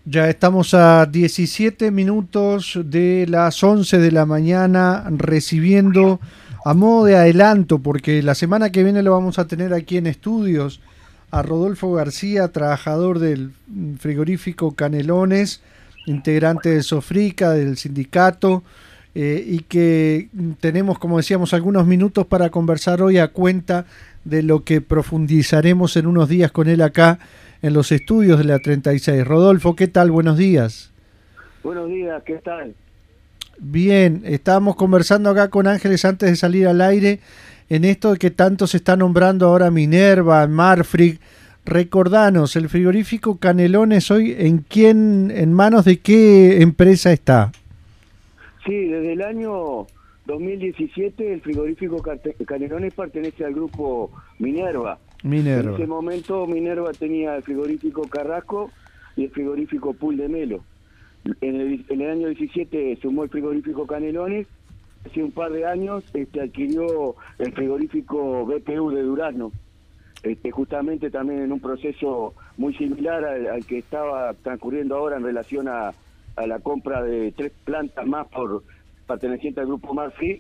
Ya estamos a 17 minutos de las 11 de la mañana recibiendo a modo de adelanto, porque la semana que viene lo vamos a tener aquí en estudios, a Rodolfo García, trabajador del frigorífico Canelones, integrante de Sofrica, del sindicato, y que tenemos, como decíamos, algunos minutos para conversar hoy a cuenta de lo que profundizaremos en unos días con él acá en los estudios de la 36. Rodolfo, ¿qué tal? Buenos días. Buenos días, ¿qué tal? Bien, estábamos conversando acá con Ángeles antes de salir al aire en esto de que tanto se está nombrando ahora Minerva, Marfrig. Recordanos, el frigorífico Canelones hoy, ¿en manos de qué empresa está? Sí, desde el año 2017 el frigorífico Canelones pertenece al grupo Minerva. En Minerva. ese momento Minerva tenía el frigorífico Carrasco y el frigorífico Pool de Melo. En el año 17 sumó el frigorífico Canelones. Hace un par de años adquirió el frigorífico BPU de Durazno. Justamente también en un proceso muy similar al que estaba transcurriendo ahora en relación a la compra de 3 plantas más perteneciente al grupo Marfrig.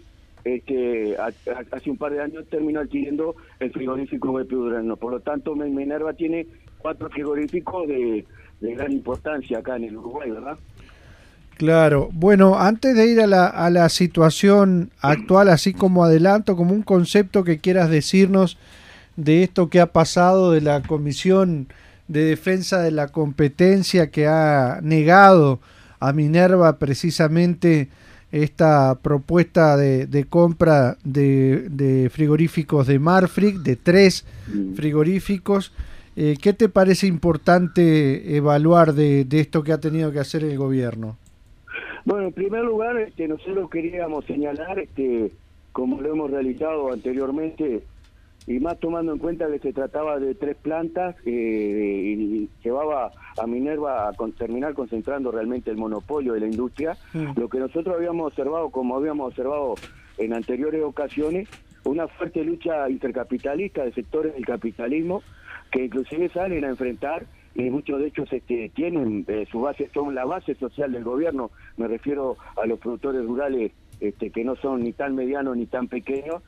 Hace un par de años terminó adquiriendo el frigorífico BPU Durazno. Por lo tanto, Minerva tiene 4 frigoríficos de gran importancia acá en el Uruguay, ¿verdad? Claro, bueno, antes de ir a la situación actual, así como adelanto, como un concepto que quieras decirnos de esto que ha pasado de la Comisión de Defensa de la Competencia, que ha negado a Minerva precisamente esta propuesta de compra de frigoríficos de Marfrig, de 3 frigoríficos. ¿Qué te parece importante evaluar de esto que ha tenido que hacer el gobierno? Bueno, en primer lugar, nosotros queríamos señalar, como lo hemos realizado anteriormente, y más tomando en cuenta que se trataba de 3 plantas y llevaba a Minerva a terminar concentrando realmente el monopolio de la industria. Lo que nosotros habíamos observado, como habíamos observado en anteriores ocasiones, una fuerte lucha intercapitalista de sectores del capitalismo que inclusive salen a enfrentar, y muchos de ellos tienen su base, son la base social del gobierno. Me refiero a los productores rurales que no son ni tan medianos ni tan pequeños,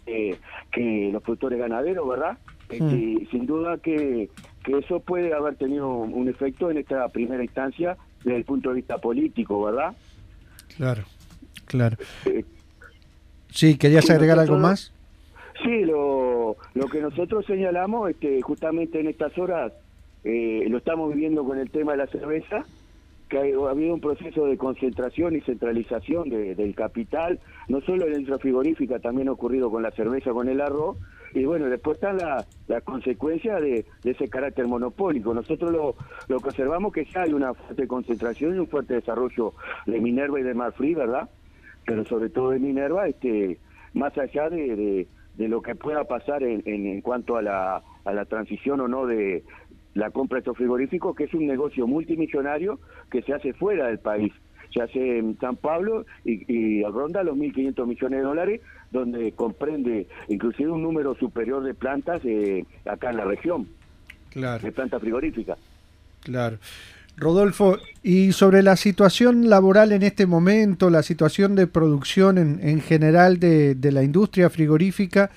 que los productores ganaderos, ¿verdad? Sin duda que eso puede haber tenido un efecto en esta primera instancia desde el punto de vista político, ¿verdad? Claro, claro. Eh, Sí, ¿querías agregar algo más? Sí, lo que nosotros señalamos es que justamente en estas horas lo estamos viviendo con el tema de la cerveza, que ha habido un proceso de concentración y centralización del capital, no solo en la industria frigorífica, también ha ocurrido con la cerveza, con el arroz, y bueno, después están las consecuencias de ese carácter monopólico. Nosotros lo que observamos es que ya hay una fuerte concentración y un fuerte desarrollo de Minerva y de Marfrig, ¿verdad? Pero sobre todo de Minerva, más allá de lo que pueda pasar en cuanto a la transición o no de la compra de estos frigoríficos, que es un negocio multimillonario que se hace fuera del país. Se hace en San Pablo y ronda los 1.500 millones de dólares, donde comprende inclusive un número superior de plantas acá en la región, Claro, de plantas frigoríficas. claro. Rodolfo, y sobre la situación laboral en este momento, la situación de producción en general de la industria frigorífica,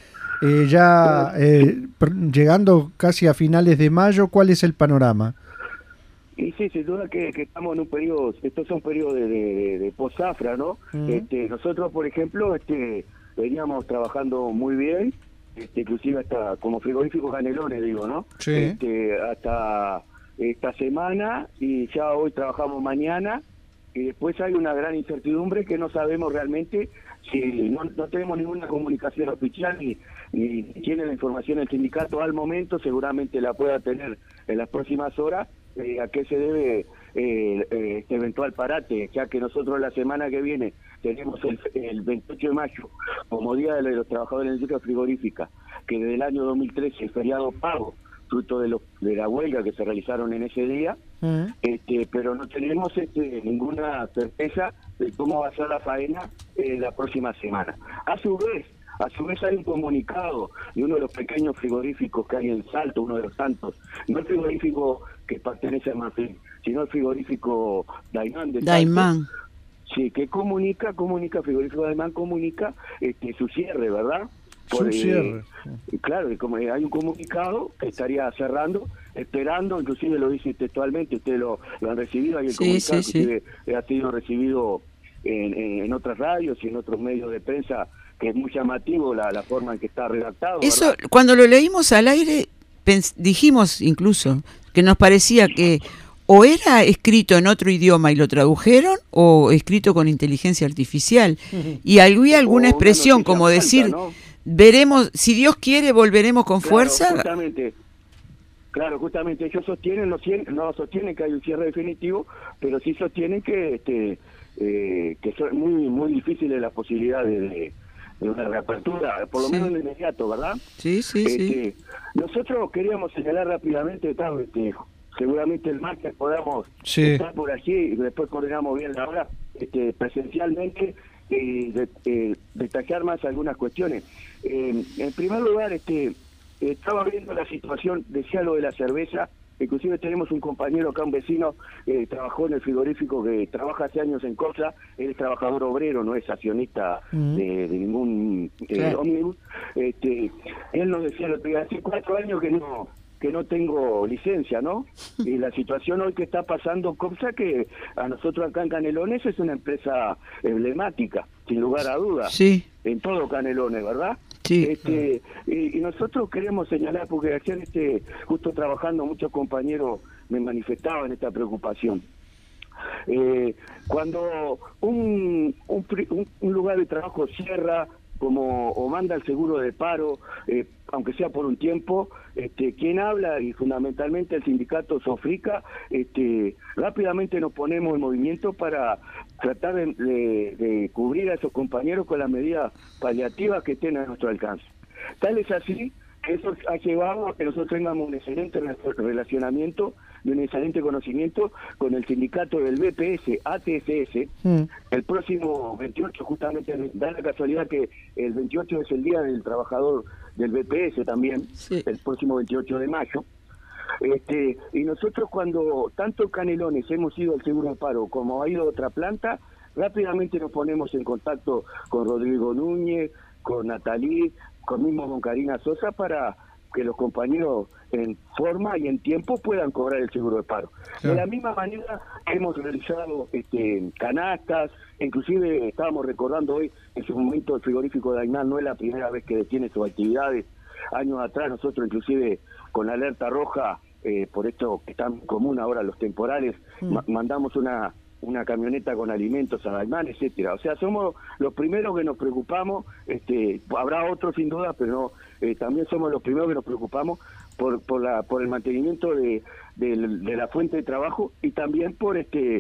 llegando casi a finales de mayo, ¿cuál es el panorama? Y sí, sin duda que estamos en un periodo, estos son periodos de post-zafra, ¿no? Nosotros, por ejemplo, veníamos trabajando muy bien, inclusive hasta como frigoríficos Canelones, digo, ¿no? Sí. Hasta esta semana, y ya hoy trabajamos mañana, y después hay una gran incertidumbre que no sabemos realmente si no tenemos ninguna comunicación oficial ni tiene la información el sindicato al momento, seguramente la pueda tener en las próximas horas, a qué se debe este eventual parate, ya que nosotros la semana que viene tenemos el 28 de mayo como Día de los Trabajadores de la Industria Frigorífica, que desde el año 2013 es feriado pago, fruto de la huelga que se realizaron en ese día, pero no tenemos ninguna certeza de cómo va a ser la faena la próxima semana. A su vez hay un comunicado de uno de los pequeños frigoríficos que hay en Salto, uno de los tantos, no el frigorífico que pertenece a Manfred, sino el frigorífico Daimán de Salto. Daimán. Sí, que comunica, frigorífico Daimán comunica su cierre, ¿verdad? Su cierre. Claro, y como hay un comunicado que estaría cerrando, esperando, inclusive lo dice textualmente, ustedes lo han recibido, hay el comunicado, inclusive ha sido recibido en otras radios y en otros medios de prensa, que es muy llamativo la forma en que está redactado. Eso, ¿verdad? cuando lo leímos al aire, dijimos incluso que nos parecía que o era escrito en otro idioma y lo tradujeron, o escrito con inteligencia artificial. Y había alguna expresión como falta, decir, ¿no? Veremos, si Dios quiere, volveremos con fuerza. Justamente ellos no sostienen que hay un cierre definitivo, pero sí sostienen que son muy difíciles las posibilidades de una reapertura, por lo menos en inmediato, ¿verdad? Sí. Nosotros queríamos señalar rápidamente, seguramente el martes podamos estar por allí y después coordinamos bien la hora presencialmente y detallar más algunas cuestiones. En primer lugar, estaba viendo la situación, decía lo de la cerveza, inclusive tenemos un compañero acá, un vecino, trabajó en el frigorífico, que trabaja hace años en Cosa, él es trabajador obrero, no es accionista de ningún ómnibus. Él nos decía, hace 4 años que no tengo licencia, ¿no? Y la situación hoy que está pasando, cosa que a nosotros acá en Canelones es una empresa emblemática, sin lugar a dudas, en todo Canelones, ¿verdad? Sí. Y nosotros queremos señalar, porque ayer justo trabajando, muchos compañeros me manifestaban esta preocupación. Cuando un lugar de trabajo cierra, o manda el seguro de paro, aunque sea por un tiempo, quien habla, y fundamentalmente el sindicato Sofrica, rápidamente nos ponemos en movimiento para tratar de cubrir a esos compañeros con las medidas paliativas que estén a nuestro alcance. Tal es así que eso ha llevado a que nosotros tengamos un excelente relacionamiento y un excelente conocimiento con el sindicato del BPS, ATSS. El próximo 28, justamente, da la casualidad que el 28 es el Día del Trabajador del BPS también, el próximo 28 de mayo. Y nosotros, cuando tanto Canelones hemos ido al seguro de paro como ha ido a otra planta, rápidamente nos ponemos en contacto con Rodrigo Núñez, con Natalí, mismo con Karina Sosa, para que los compañeros en forma y en tiempo puedan cobrar el seguro de paro. De la misma manera hemos realizado canastas, inclusive estábamos recordando hoy, en su momento el frigorífico de Daimán no es la primera vez que detiene sus actividades. Años atrás nosotros inclusive con la alerta roja, por esto que es tan común ahora los temporales, mandamos una camioneta con alimentos a Daimán, etcétera. O sea, somos los primeros que nos preocupamos, habrá otros sin duda, pero también somos los primeros que nos preocupamos por el mantenimiento de la fuente de trabajo y también por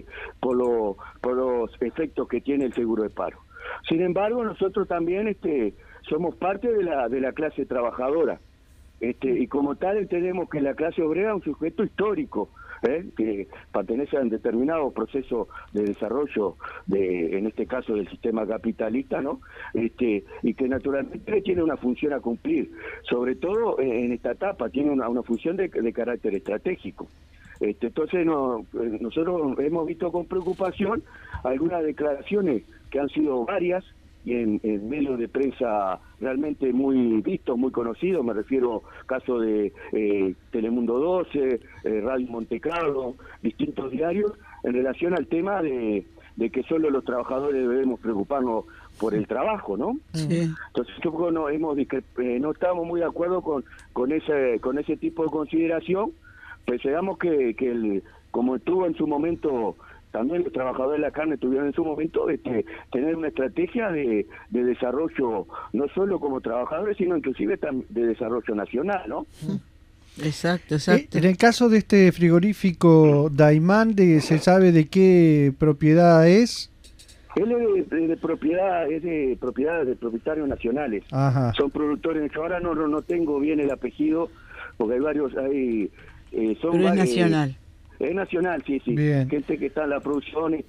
los efectos que tiene el seguro de paro. Sin embargo, nosotros también somos parte de la clase trabajadora. Y como tal entendemos que la clase obrera es un sujeto histórico, que pertenece a un determinado proceso de desarrollo, en este caso del sistema capitalista, ¿no? Y que naturalmente tiene una función a cumplir, sobre todo en esta etapa, tiene una función de carácter estratégico. Entonces nosotros hemos visto con preocupación algunas declaraciones que han sido varias, y en medios de prensa realmente muy vistos, muy conocidos, me refiero caso de Telemundo 12, Radio Montecarlo, distintos diarios, en relación al tema de que solo los trabajadores debemos preocuparnos por el trabajo, ¿no? Sí. Entonces no estamos muy de acuerdo con ese tipo de consideración, pues digamos que como estuvo en su momento, también los trabajadores de la carne tuvieron en su momento tener una estrategia de desarrollo, no solo como trabajadores, sino inclusive de desarrollo nacional, ¿no? Exacto. En el caso de este frigorífico Daimán, ¿se sabe de qué propiedad es? Él es de propiedades de propietarios nacionales. Ajá. Son productores. Ahora no tengo bien el apellido, porque hay varios, pero es nacional. Es nacional, sí. Bien. Gente que está en la producción,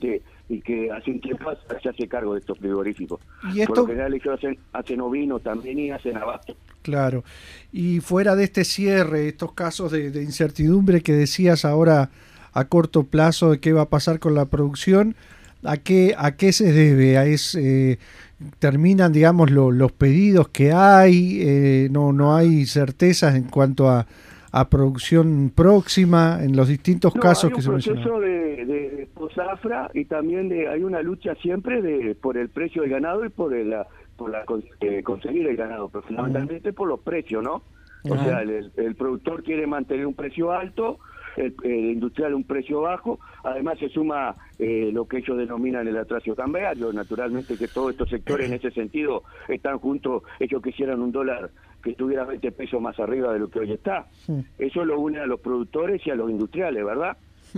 y que hace un tiempo se hace cargo de estos frigoríficos. Y esto, por lo general ellos hacen ovino también y hacen abasto. claro, y fuera de este cierre, estos casos de incertidumbre que decías ahora a corto plazo de qué va a pasar con la producción, ¿a qué se debe? ¿Terminan, digamos, los pedidos que hay? ¿No hay certezas en cuanto a producción próxima en los distintos casos que se mencionan? Hay un proceso de posafra y también hay una lucha siempre por el precio del ganado y por conseguir el ganado, pero fundamentalmente por los precios, ¿no? O sea, el productor quiere mantener un precio alto, el industrial un precio bajo, además se suma lo que ellos denominan el atraso cambiario, naturalmente que todos estos sectores en ese sentido están juntos, ellos quisieran un dólar que estuviera 20 pesos más arriba de lo que hoy está. Eso lo une a los productores y a los industriales, ¿verdad?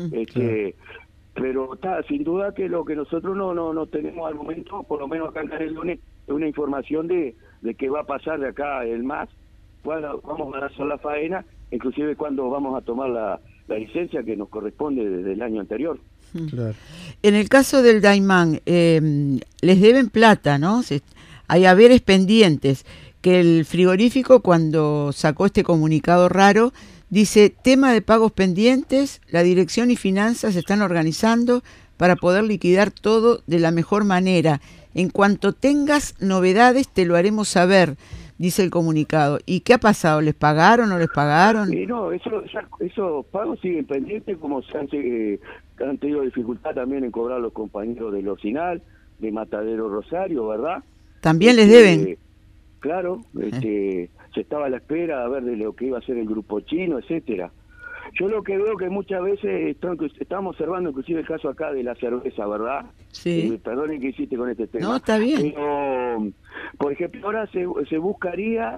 Pero sin duda que lo que nosotros no tenemos al momento, por lo menos acá en Canelones, es una información de qué va a pasar de acá el MAS, cuándo vamos a hacer la faena, inclusive cuándo vamos a tomar la licencia que nos corresponde desde el año anterior. Claro. En el caso del Daymán, les deben plata, ¿no? Hay haberes pendientes, que el frigorífico cuando sacó este comunicado raro, dice, tema de pagos pendientes, la dirección y finanzas se están organizando para poder liquidar todo de la mejor manera. En cuanto tengas novedades te lo haremos saber, dice el comunicado. ¿Y qué ha pasado? ¿Les pagaron o no les pagaron? No, esos pagos siguen pendientes, como han tenido dificultad también en cobrar los compañeros del Ocinal, de Matadero Rosario, ¿verdad? ¿También les deben? Claro, se estaba a la espera a ver de lo que iba a hacer el grupo chino, etcétera. Yo lo que veo que muchas veces estamos observando inclusive el caso acá de la cerveza, ¿verdad? Sí. Perdonen que hiciste con este tema. No, está bien. Pero, por ejemplo, ahora se buscaría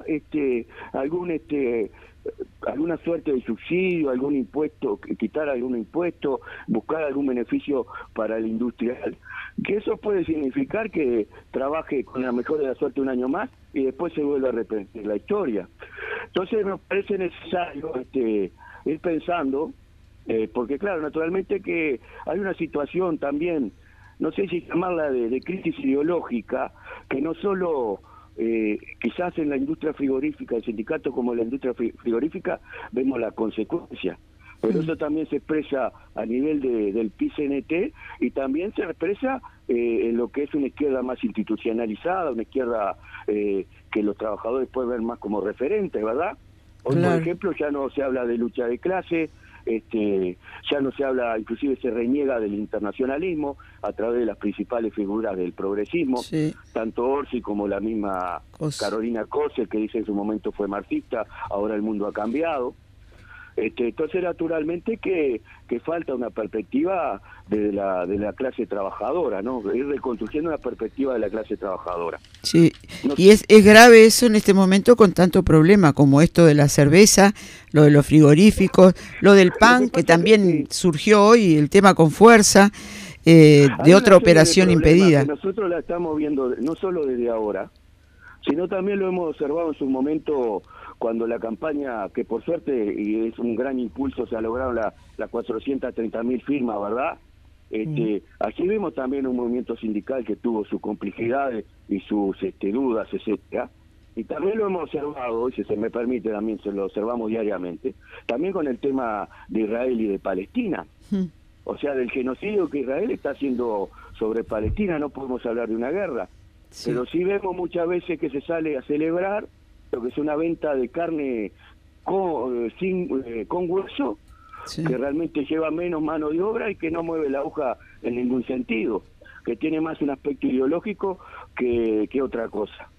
alguna suerte de subsidio, algún impuesto, quitar algún impuesto, buscar algún beneficio para el industrial. Que eso puede significar que trabaje con la mejor de la suerte un año más y después se vuelve a repetir la historia. Entonces me parece necesario ir pensando, porque claro, naturalmente que hay una situación también, no sé si llamarla de crisis ideológica, que no solo quizás en la industria frigorífica, el sindicato como en la industria frigorífica, vemos la consecuencia, pero eso también se expresa a nivel del PCNT y también se expresa en lo que es una izquierda más institucionalizada, una izquierda que los trabajadores pueden ver más como referentes, ¿verdad? Hoy, claro, por ejemplo, ya no se habla de lucha de clase, ya no se habla, inclusive se reniega del internacionalismo a través de las principales figuras del progresismo, sí, tanto Orsi como la misma Carolina Cose, que dice en su momento fue marxista, ahora el mundo ha cambiado. Entonces, naturalmente que falta una perspectiva de la clase trabajadora, ¿no? Ir reconstruyendo una perspectiva de la clase trabajadora. Sí, y es grave eso en este momento con tanto problema como esto de la cerveza, lo de los frigoríficos, lo del pan, que también surgió hoy, el tema con fuerza, de otra operación impedida. Nosotros la estamos viendo no solo desde ahora, sino también lo hemos observado en su momento cuando la campaña, que por suerte, y es un gran impulso, se ha logrado las 430.000 firmas, ¿verdad? Aquí vemos también un movimiento sindical que tuvo sus complejidades y sus dudas, etcétera. Y también lo hemos observado, y si se me permite también se lo observamos diariamente, también con el tema de Israel y de Palestina. O sea, del genocidio que Israel está haciendo sobre Palestina, no podemos hablar de una guerra. Sí. Pero sí vemos muchas veces que se sale a celebrar lo que es una venta de carne con hueso, sí, que realmente lleva menos mano de obra y que no mueve la aguja en ningún sentido, que tiene más un aspecto ideológico que otra cosa.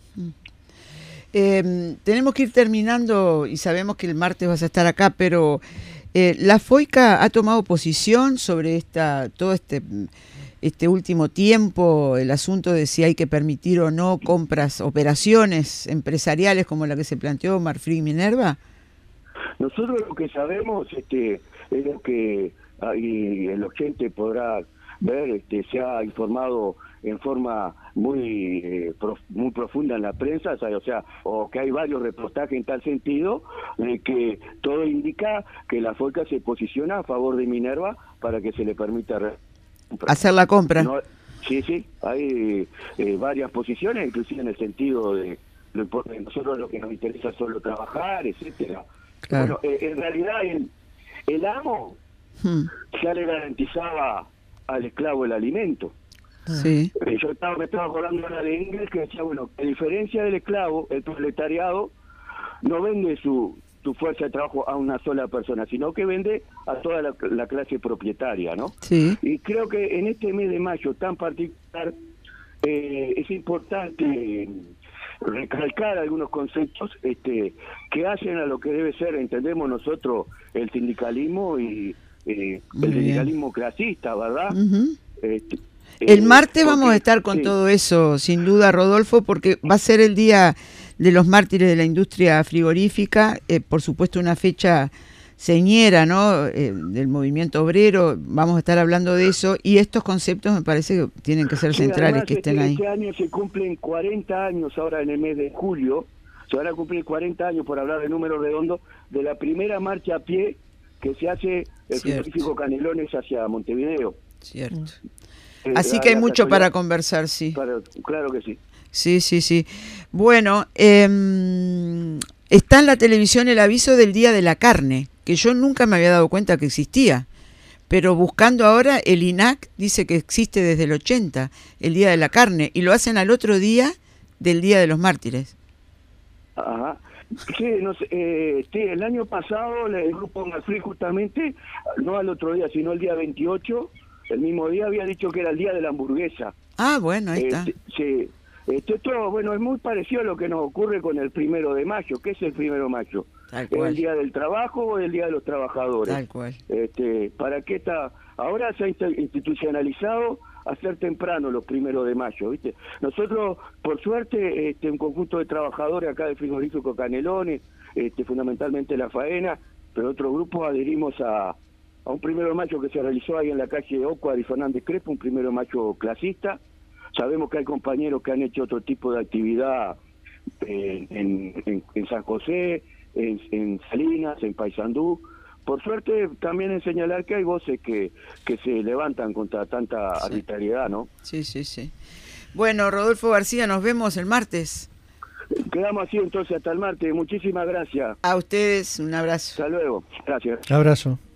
Tenemos que ir terminando y sabemos que el martes vas a estar acá, pero la FOICA ha tomado posición sobre todo este último tiempo, el asunto de si hay que permitir o no operaciones empresariales como la que se planteó Marfrig Minerva. Nosotros lo que sabemos es lo que el oyente podrá ver, se ha informado en forma muy profunda en la prensa, o que hay varios reportajes en tal sentido, de que todo indica que la FOICA se posiciona a favor de Minerva para que se le permita hacer la compra. No, sí, hay varias posiciones, inclusive en el sentido de nosotros lo que nos interesa es solo trabajar, etcétera. Claro. Bueno, en realidad el amo ya le garantizaba al esclavo el alimento. Sí. Me estaba acordando ahora de Engels, que decía, bueno, a diferencia del esclavo, el proletariado no vende su fuerza de trabajo a una sola persona, sino que vende a toda la clase propietaria, ¿no? Sí. Y creo que en este mes de mayo tan particular es importante recalcar algunos conceptos que hacen a lo que debe ser, entendemos nosotros, el sindicalismo y el sindicalismo clasista, ¿verdad? El martes vamos a estar con todo eso, sin duda, Rodolfo, porque va a ser el día de los mártires de la industria frigorífica, por supuesto una fecha señera, ¿no? Del movimiento obrero, vamos a estar hablando de eso, y estos conceptos me parece que tienen que ser centrales, además, que estén ahí. Este año se cumplen 40 años, ahora en el mes de julio, se van a cumplir 40 años, por hablar de números redondos, de la primera marcha a pie que se hace el frigorífico Canelones hacia Montevideo. Cierto. Así que hay mucho para conversar, sí. Claro que sí. Sí. Bueno, está en la televisión el aviso del Día de la Carne, que yo nunca me había dado cuenta que existía, pero buscando ahora, el INAC dice que existe desde el 80, el Día de la Carne, y lo hacen al otro día del Día de los Mártires. Ajá. Sí, no sé, el año pasado el grupo Malfree justamente, no al otro día, sino el día 28, el mismo día había dicho que era el Día de la Hamburguesa. Ah, bueno, ahí está. Sí. Esto, bueno, es muy parecido a lo que nos ocurre con el 1 de mayo. ¿Qué es el 1 de mayo? Tal cual. ¿Es el Día del Trabajo o el Día de los Trabajadores? Tal cual. ¿Para qué está? Ahora se ha institucionalizado hacer temprano los 1 de mayo, ¿viste? Nosotros, por suerte, un conjunto de trabajadores acá del frigorífico Canelones, fundamentalmente La Faena, pero otros grupos adherimos a un 1 de mayo que se realizó ahí en la calle Ocuar y Fernández Crespo, un 1 de mayo clasista. Sabemos que hay compañeros que han hecho otro tipo de actividad en San José, en Salinas, en Paysandú. Por suerte, también en señalar que hay voces que se levantan contra tanta arbitrariedad, ¿no? Sí. Bueno, Rodolfo García, nos vemos el martes. Quedamos así entonces hasta el martes. Muchísimas gracias. A ustedes, un abrazo. Hasta luego. Gracias. Abrazo.